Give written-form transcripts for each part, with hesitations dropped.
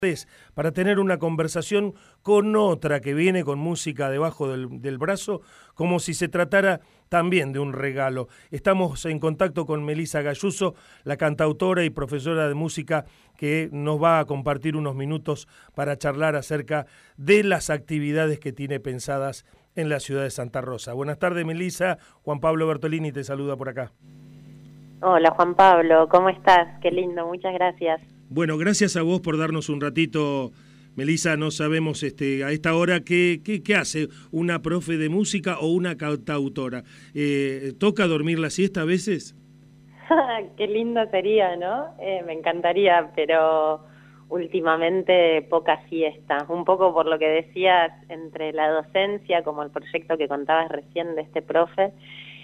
para tener una conversación con otra que viene con música debajo del brazo, como si se tratara también de un regalo. Estamos en contacto con Melissa Gayuso, la cantautora y profesora de música, que nos va a compartir unos minutos para charlar acerca de las actividades que tiene pensadas en la ciudad de Santa Rosa. Buenas tardes, Melissa. Juan Pablo Bertolini te saluda por acá. Hola, Juan Pablo, ¿cómo estás? Qué lindo, muchas gracias. Bueno, gracias a vos por darnos un ratito, Melissa. No sabemos a esta hora qué hace una profe de música o una cantautora. ¿Toca dormir la siesta a veces? Qué lindo sería, ¿no? Me encantaría, pero últimamente poca siesta. Un poco por lo que decías, entre la docencia, como el proyecto que contabas recién de este profe,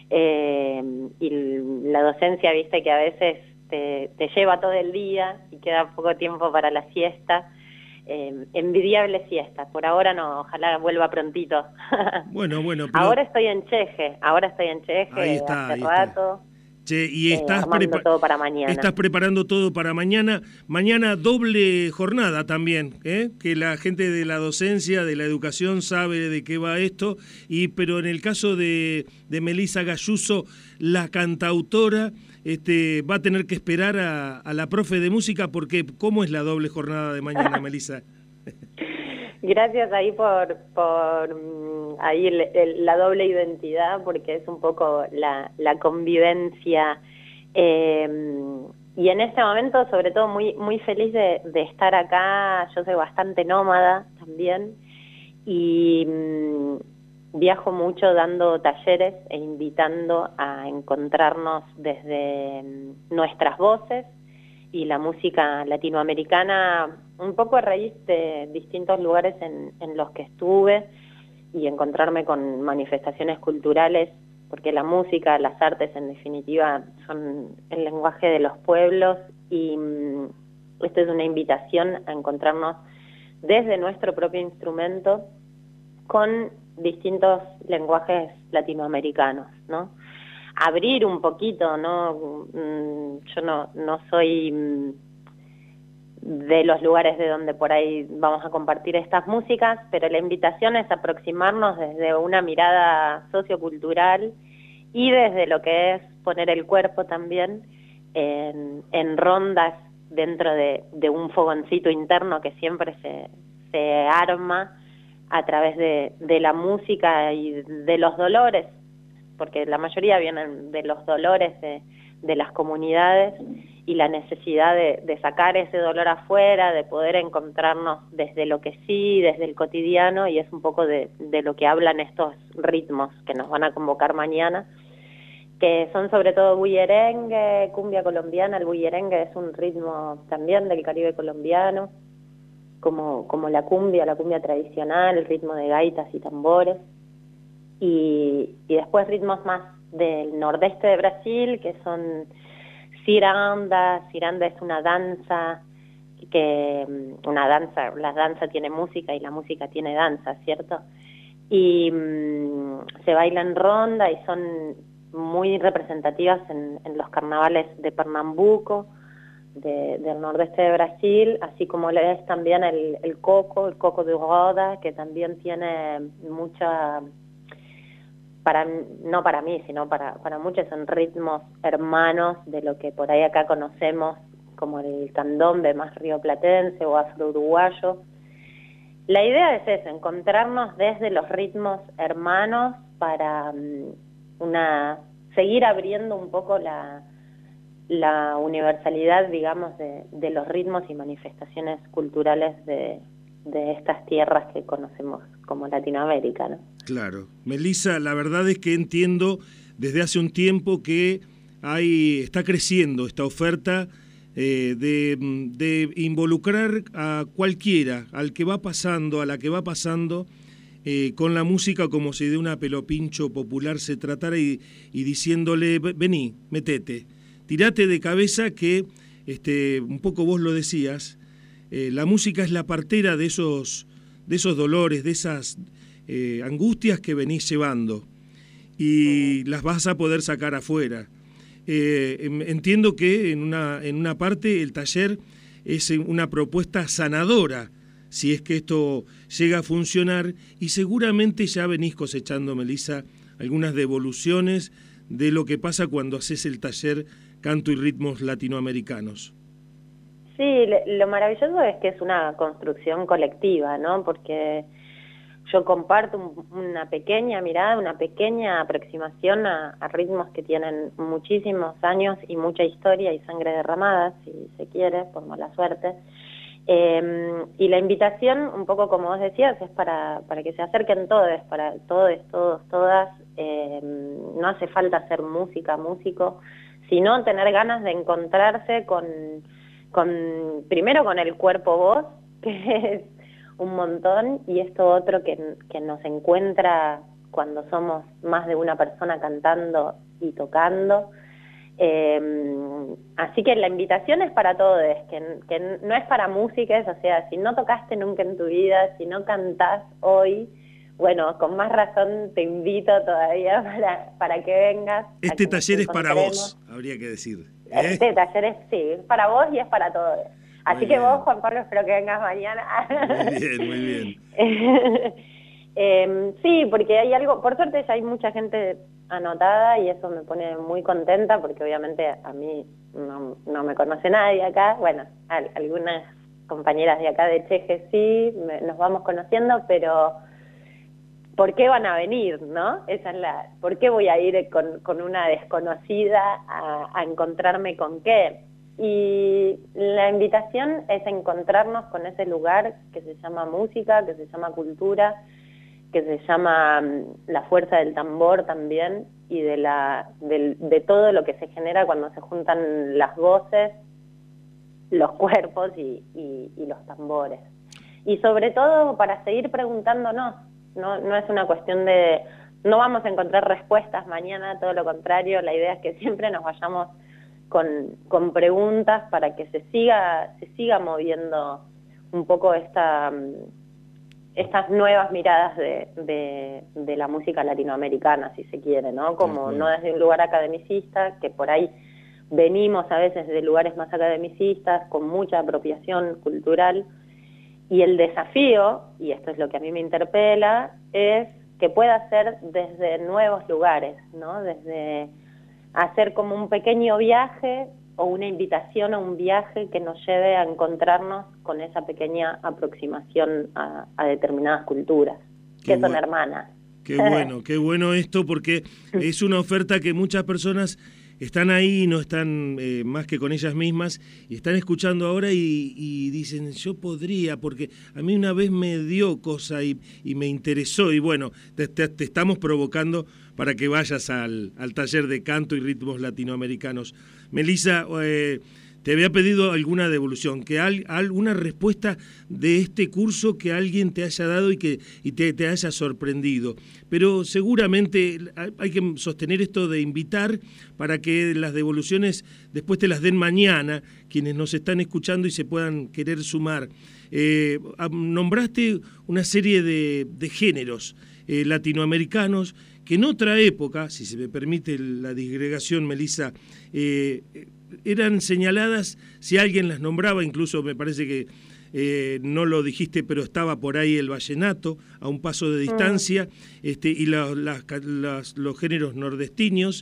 y la docencia, viste que a veces te lleva todo el día y queda poco tiempo para la siesta. Envidiable siesta. Por ahora no, ojalá vuelva prontito. Bueno, pero... Ahora estoy en Cheje, Ahí está, hace rato. Che, y estás todo para mañana. Estás preparando todo para mañana. Mañana doble jornada también, que la gente de la docencia, de la educación sabe de qué va esto. Pero en el caso de Melissa Gayuso, la cantautora, va a tener que esperar a la profe de música, porque ¿cómo es la doble jornada de mañana, Melissa? Gracias ahí por ahí la doble identidad, porque es un poco la convivencia. Y en este momento, sobre todo, muy feliz de estar acá. Yo soy bastante nómada también y viajo mucho dando talleres e invitando a encontrarnos desde nuestras voces y la música latinoamericana, un poco a raíz de distintos lugares en los que estuve, y encontrarme con manifestaciones culturales, porque la música, las artes en definitiva son el lenguaje de los pueblos, y esto es una invitación a encontrarnos desde nuestro propio instrumento con distintos lenguajes latinoamericanos, ¿no? Abrir un poquito, ¿no? Yo no soy de los lugares de donde por ahí vamos a compartir estas músicas, pero la invitación es aproximarnos desde una mirada sociocultural y desde lo que es poner el cuerpo también en rondas dentro de un fogoncito interno que siempre se arma a través de la música y de los dolores, porque la mayoría vienen de los dolores de las comunidades, y la necesidad de sacar ese dolor afuera, de poder encontrarnos desde lo que sí, desde el cotidiano, y es un poco de lo que hablan estos ritmos que nos van a convocar mañana, que son sobre todo bullerengue, cumbia colombiana. El bullerengue es un ritmo también del Caribe colombiano, como la cumbia tradicional, el ritmo de gaitas y tambores, y después ritmos más del nordeste de Brasil, que son ciranda. Ciranda es una danza, la danza tiene música y la música tiene danza, ¿cierto? Y se baila en ronda y son muy representativas en los carnavales de Pernambuco, del nordeste de Brasil, así como le es también el coco de roda, que también tiene mucha... no para mí, sino para muchos son ritmos hermanos de lo que por ahí acá conocemos como el candombe más rioplatense o afro-uruguayo. La idea es eso, encontrarnos desde los ritmos hermanos para seguir abriendo un poco la universalidad, digamos, de los ritmos y manifestaciones culturales de estas tierras que conocemos como Latinoamérica, ¿no? Claro. Melissa, la verdad es que entiendo desde hace un tiempo que está creciendo esta oferta de involucrar a cualquiera, al que va pasando, a la que va pasando, con la música, como si de una pelopincho popular se tratara, y diciéndole, vení, metete, tirate de cabeza, que un poco vos lo decías, la música es la partera de esos dolores, de esas angustias que venís llevando, y las vas a poder sacar afuera. Entiendo que en una parte el taller es una propuesta sanadora, si es que esto llega a funcionar, y seguramente ya venís cosechando, Melissa, algunas devoluciones de lo que pasa cuando haces el taller Canto y Ritmos Latinoamericanos. Sí, lo maravilloso es que es una construcción colectiva, ¿no? Porque yo comparto una pequeña mirada, una pequeña aproximación a ritmos que tienen muchísimos años y mucha historia y sangre derramada, si se quiere, por mala suerte. Y la invitación, un poco como vos decías, es para que se acerquen todos, para todos, todas. No hace falta ser músico, sino tener ganas de encontrarse primero con el cuerpo-voz, que es un montón, y esto otro que nos encuentra cuando somos más de una persona cantando y tocando. Así que la invitación es para todos, que no es para músicos, o sea, si no tocaste nunca en tu vida, si no cantás hoy, bueno, con más razón te invito todavía para que vengas. Este taller es para vos, habría que decir. Este taller es, sí, es para vos y es para todos. Así Muy que bien. Vos, Juan Pablo, espero que vengas mañana. Muy bien. Sí, porque hay algo, por suerte ya hay mucha gente anotada y eso me pone muy contenta porque obviamente a mí no me conoce nadie acá. Bueno, algunas compañeras de acá de Cheje sí, nos vamos conociendo, pero ¿por qué van a venir, no? ¿Por qué voy a ir con una desconocida a encontrarme con qué? Y la invitación es encontrarnos con ese lugar que se llama música, que se llama cultura, que se llama la fuerza del tambor también, y de todo lo que se genera cuando se juntan las voces, los cuerpos y los tambores. Y sobre todo para seguir preguntándonos, no es una cuestión de... No vamos a encontrar respuestas mañana, todo lo contrario, la idea es que siempre nos vayamos con preguntas para que se siga moviendo un poco estas nuevas miradas de la música latinoamericana, si se quiere, ¿no? Como no desde un lugar academicista, que por ahí venimos a veces de lugares más academicistas, con mucha apropiación cultural, y el desafío, y esto es lo que a mí me interpela, es que pueda ser desde nuevos lugares, ¿no? Desde hacer como un pequeño viaje o una invitación a un viaje que nos lleve a encontrarnos con esa pequeña aproximación a determinadas culturas, que son hermanas. Qué bueno esto, porque es una oferta que muchas personas están ahí, no están más que con ellas mismas, y están escuchando ahora y dicen, yo podría, porque a mí una vez me dio cosa y me interesó, y bueno, te estamos provocando para que vayas al taller de canto y ritmos latinoamericanos. Melissa, te había pedido alguna devolución, que alguna respuesta de este curso que alguien te haya dado y te haya sorprendido. Pero seguramente hay que sostener esto de invitar para que las devoluciones después te las den mañana, quienes nos están escuchando y se puedan querer sumar. Nombraste una serie de géneros latinoamericanos que en otra época, si se me permite la disgregación, Melissa, eran señaladas, si alguien las nombraba, incluso me parece que no lo dijiste, pero estaba por ahí el vallenato, a un paso de distancia, y los géneros nordestiños,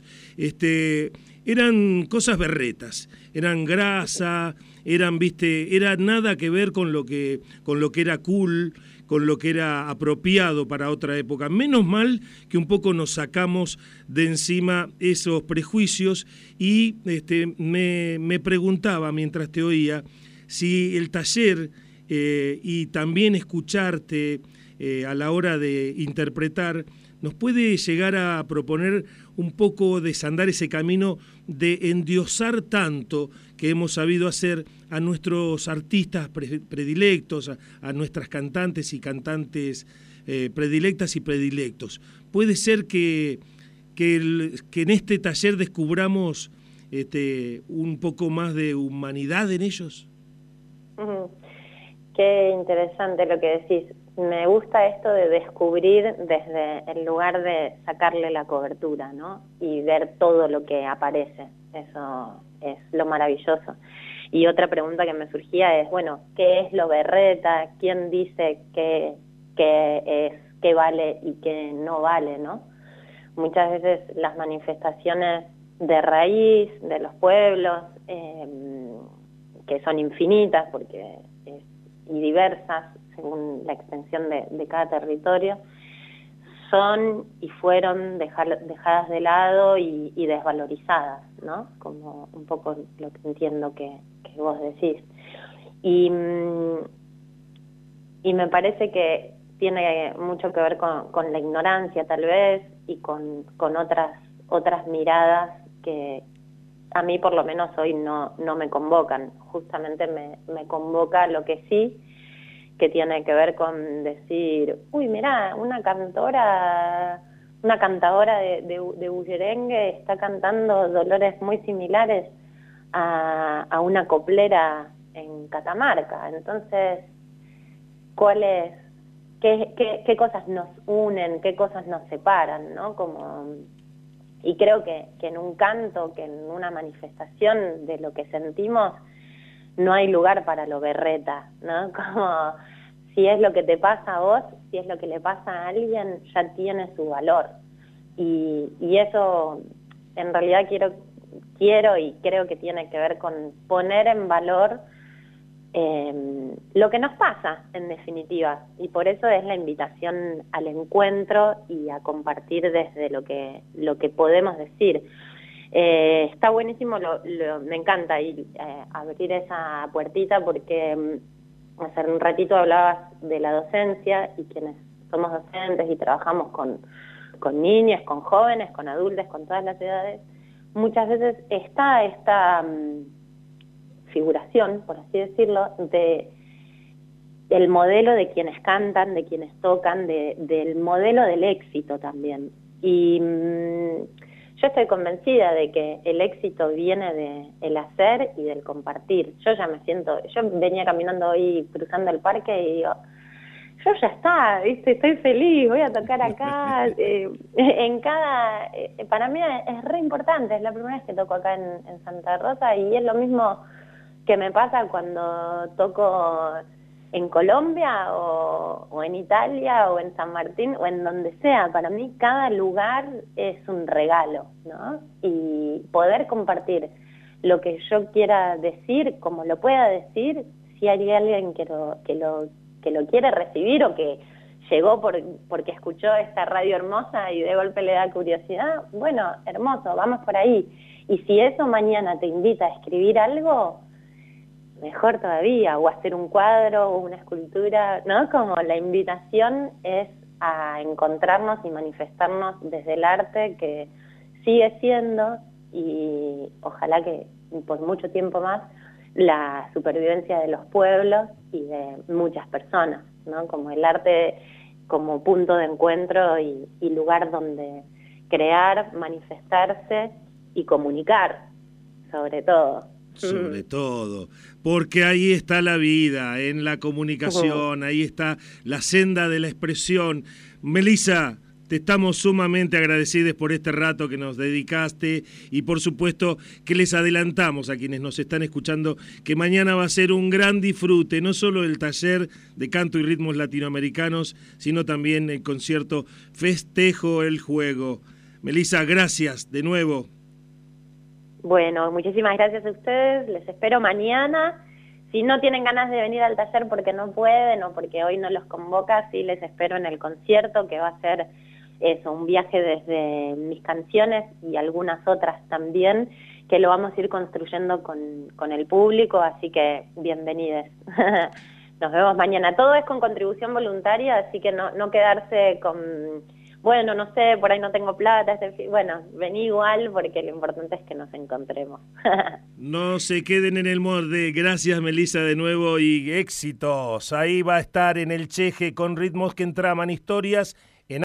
eran cosas berretas, eran grasa, era nada que ver con lo que era cool, con lo que era apropiado para otra época. Menos mal que un poco nos sacamos de encima esos prejuicios y me preguntaba mientras te oía si el taller y también escucharte a la hora de interpretar nos puede llegar a proponer un poco desandar ese camino de endiosar tanto que hemos sabido hacer a nuestros artistas predilectos, a nuestras cantantes y cantantes predilectas y predilectos. Puede ser que en este taller descubramos un poco más de humanidad en ellos. Qué interesante lo que decís. Me gusta esto de descubrir desde el lugar de sacarle la cobertura, ¿no? Y ver todo lo que aparece. Eso es lo maravilloso. Y otra pregunta que me surgía es, bueno, ¿qué es lo berreta? ¿Quién dice qué vale y qué no vale, no? Muchas veces las manifestaciones de raíz de los pueblos, que son infinitas y diversas según la extensión de cada territorio, son y fueron dejadas de lado y desvalorizadas, ¿no? Como un poco lo que entiendo que vos decís. Y me parece que tiene mucho que ver con la ignorancia, tal vez, y con otras miradas que a mí por lo menos hoy no me convocan. Justamente me convoca lo que sí, que tiene que ver con decir, uy, mirá, una cantadora de bullerengue está cantando dolores muy similares a una coplera en Catamarca. Entonces, qué cosas nos unen, qué cosas nos separan, ¿no? Y creo que en un canto, que en una manifestación de lo que sentimos, no hay lugar para lo berreta, ¿no? Como si es lo que te pasa a vos, si es lo que le pasa a alguien, ya tiene su valor. Y eso en realidad quiero y creo que tiene que ver con poner en valor lo que nos pasa, en definitiva, y por eso es la invitación al encuentro y a compartir desde lo que podemos decir. Está buenísimo, me encanta abrir esa puertita porque hace un ratito hablabas de la docencia y quienes somos docentes y trabajamos con niñas, con jóvenes, con adultos, con todas las edades, muchas veces está esta figuración, por así decirlo, del modelo de quienes cantan, de quienes tocan, del modelo del éxito también. Y yo estoy convencida de que el éxito viene del hacer y del compartir. Yo venía caminando hoy cruzando el parque y digo, yo ya está, ¿viste? Estoy feliz, voy a tocar acá. Para mí es re importante, es la primera vez que toco acá en Santa Rosa y es lo mismo que me pasa cuando toco en Colombia o en Italia o en San Martín o en donde sea. Para mí cada lugar es un regalo, ¿no? Y poder compartir lo que yo quiera decir, como lo pueda decir, si hay alguien que lo quiere recibir o que llegó porque escuchó esta radio hermosa y de golpe le da curiosidad, bueno, hermoso, vamos por ahí. Y si eso mañana te invita a escribir algo, mejor todavía, o hacer un cuadro o una escultura, ¿no? Como la invitación es a encontrarnos y manifestarnos desde el arte que sigue siendo, y ojalá que por mucho tiempo más, la supervivencia de los pueblos y de muchas personas, ¿no? Como el arte como punto de encuentro y lugar donde crear, manifestarse y comunicar, sobre todo. Sobre todo, porque ahí está la vida, en la comunicación, ahí está la senda de la expresión. Melissa, te estamos sumamente agradecidos por este rato que nos dedicaste y por supuesto que les adelantamos a quienes nos están escuchando que mañana va a ser un gran disfrute, no solo el taller de canto y ritmos latinoamericanos, sino también el concierto Festejo el Juego. Melissa, gracias de nuevo. Bueno, muchísimas gracias a ustedes, les espero mañana. Si no tienen ganas de venir al taller porque no pueden o porque hoy no los convoca, sí les espero en el concierto, que va a ser eso, un viaje desde mis canciones y algunas otras también, que lo vamos a ir construyendo con el público, así que bienvenidos. Nos vemos mañana. Todo es con contribución voluntaria, así que no quedarse con... Bueno, no sé, por ahí no tengo plata. Bueno, vení igual porque lo importante es que nos encontremos. No se queden en el molde. Gracias, Melissa, de nuevo y éxitos. Ahí va a estar en el Cheje con ritmos que entraman historias